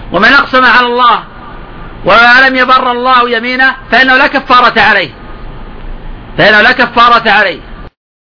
ومن أقسم على الله وما لم يبر الله يمينه فإنه لا كفارة عليه